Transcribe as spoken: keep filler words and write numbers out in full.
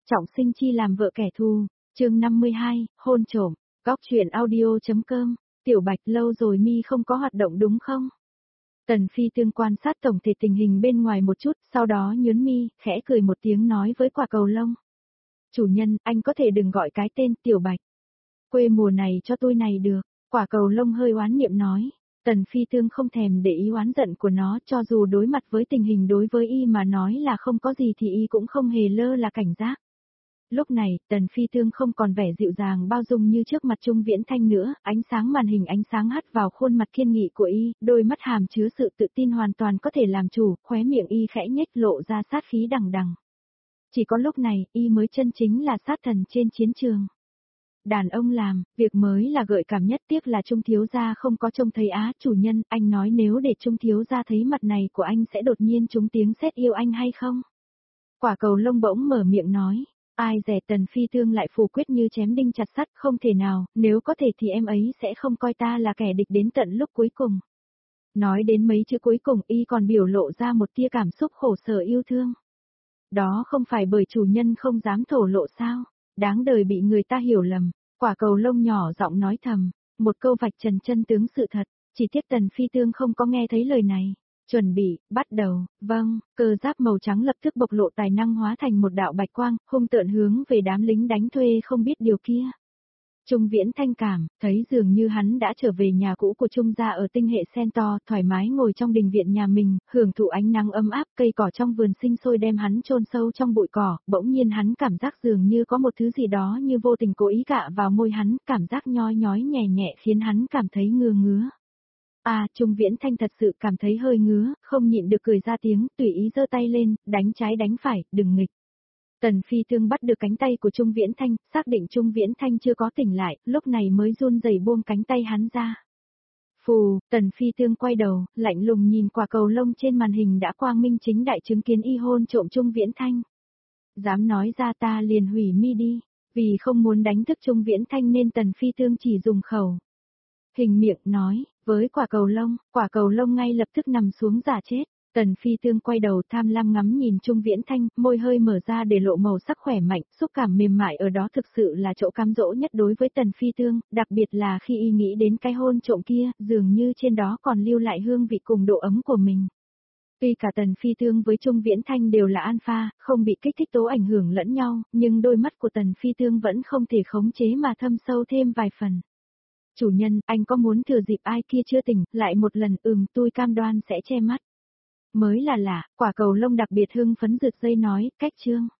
Trọng sinh chi làm vợ kẻ thù, chương năm mươi hai, hôn trổm, góc truyện audio.com, Tiểu Bạch lâu rồi mi không có hoạt động đúng không? Tần Phi Tương quan sát tổng thể tình hình bên ngoài một chút, sau đó nhớn mi, khẽ cười một tiếng nói với quả cầu lông. Chủ nhân, anh có thể đừng gọi cái tên Tiểu Bạch. Quê mùa này cho tôi này được, quả cầu lông hơi oán niệm nói. Tần Phi Tương không thèm để ý oán giận của nó, cho dù đối mặt với tình hình đối với y mà nói là không có gì thì y cũng không hề lơ là cảnh giác. Lúc này, Tần Phi Tương không còn vẻ dịu dàng bao dung như trước mặt Trung Viễn Thanh nữa, ánh sáng màn hình ánh sáng hắt vào khuôn mặt kiên nghị của y, đôi mắt hàm chứa sự tự tin hoàn toàn có thể làm chủ, khóe miệng y khẽ nhếch lộ ra sát khí đằng đằng. Chỉ có lúc này, y mới chân chính là sát thần trên chiến trường. Đàn ông làm, việc mới là gợi cảm nhất, tiếc là Trung thiếu gia không có trông thấy á. Chủ nhân, anh nói nếu để Trung thiếu gia thấy mặt này của anh sẽ đột nhiên trúng tiếng sét yêu anh hay không? Quả cầu lông bỗng mở miệng nói. Ai dè Tần Phi Tương lại phủ quyết như chém đinh chặt sắt, không thể nào, nếu có thể thì em ấy sẽ không coi ta là kẻ địch đến tận lúc cuối cùng. Nói đến mấy chữ cuối cùng y còn biểu lộ ra một tia cảm xúc khổ sở yêu thương. Đó không phải bởi chủ nhân không dám thổ lộ sao, đáng đời bị người ta hiểu lầm. Quả cầu lông nhỏ giọng nói thầm, một câu vạch trần chân tướng sự thật, chỉ tiếc Tần Phi Tương không có nghe thấy lời này. Chuẩn bị, bắt đầu, vâng, cơ giáp màu trắng lập tức bộc lộ tài năng hóa thành một đạo bạch quang, hung tợn hướng về đám lính đánh thuê không biết điều kia. Trung Viễn Thanh cảm, thấy dường như hắn đã trở về nhà cũ của Trung gia ở tinh hệ Centaur, thoải mái ngồi trong đình viện nhà mình, hưởng thụ ánh nắng ấm áp, cây cỏ trong vườn sinh sôi đem hắn chôn sâu trong bụi cỏ, bỗng nhiên hắn cảm giác dường như có một thứ gì đó như vô tình cố ý cạ vào môi hắn, cảm giác nhoi nhói nhẹ nhẹ khiến hắn cảm thấy ngứa ngứa. À, Trung Viễn Thanh thật sự cảm thấy hơi ngứa, không nhịn được cười ra tiếng, tùy ý giơ tay lên, đánh trái đánh phải, đừng nghịch. Tần Phi Tương bắt được cánh tay của Trung Viễn Thanh, xác định Trung Viễn Thanh chưa có tỉnh lại, lúc này mới run rẩy buông cánh tay hắn ra. Phù, Tần Phi Tương quay đầu, lạnh lùng nhìn quả cầu lông trên màn hình đã quang minh chính đại chứng kiến y hôn trộm Trung Viễn Thanh. Dám nói ra ta liền hủy mi đi, vì không muốn đánh thức Trung Viễn Thanh nên Tần Phi Tương chỉ dùng khẩu hình miệng nói, với quả cầu lông, quả cầu lông ngay lập tức nằm xuống giả chết. Tần Phi Tương quay đầu tham lam ngắm nhìn Trung Viễn Thanh, môi hơi mở ra để lộ màu sắc khỏe mạnh, xúc cảm mềm mại ở đó thực sự là chỗ cám dỗ nhất đối với Tần Phi Tương, đặc biệt là khi y nghĩ đến cái hôn trộm kia, dường như trên đó còn lưu lại hương vị cùng độ ấm của mình. Tuy cả Tần Phi Tương với Trung Viễn Thanh đều là alpha, không bị kích thích tố ảnh hưởng lẫn nhau, nhưng đôi mắt của Tần Phi Tương vẫn không thể khống chế mà thâm sâu thêm vài phần. Chủ nhân, anh có muốn thừa dịp ai kia chưa tỉnh, lại một lần ừm tôi cam đoan sẽ che mắt. Mới là lạ, quả cầu lông đặc biệt hưng phấn rực dây nói, cách chương.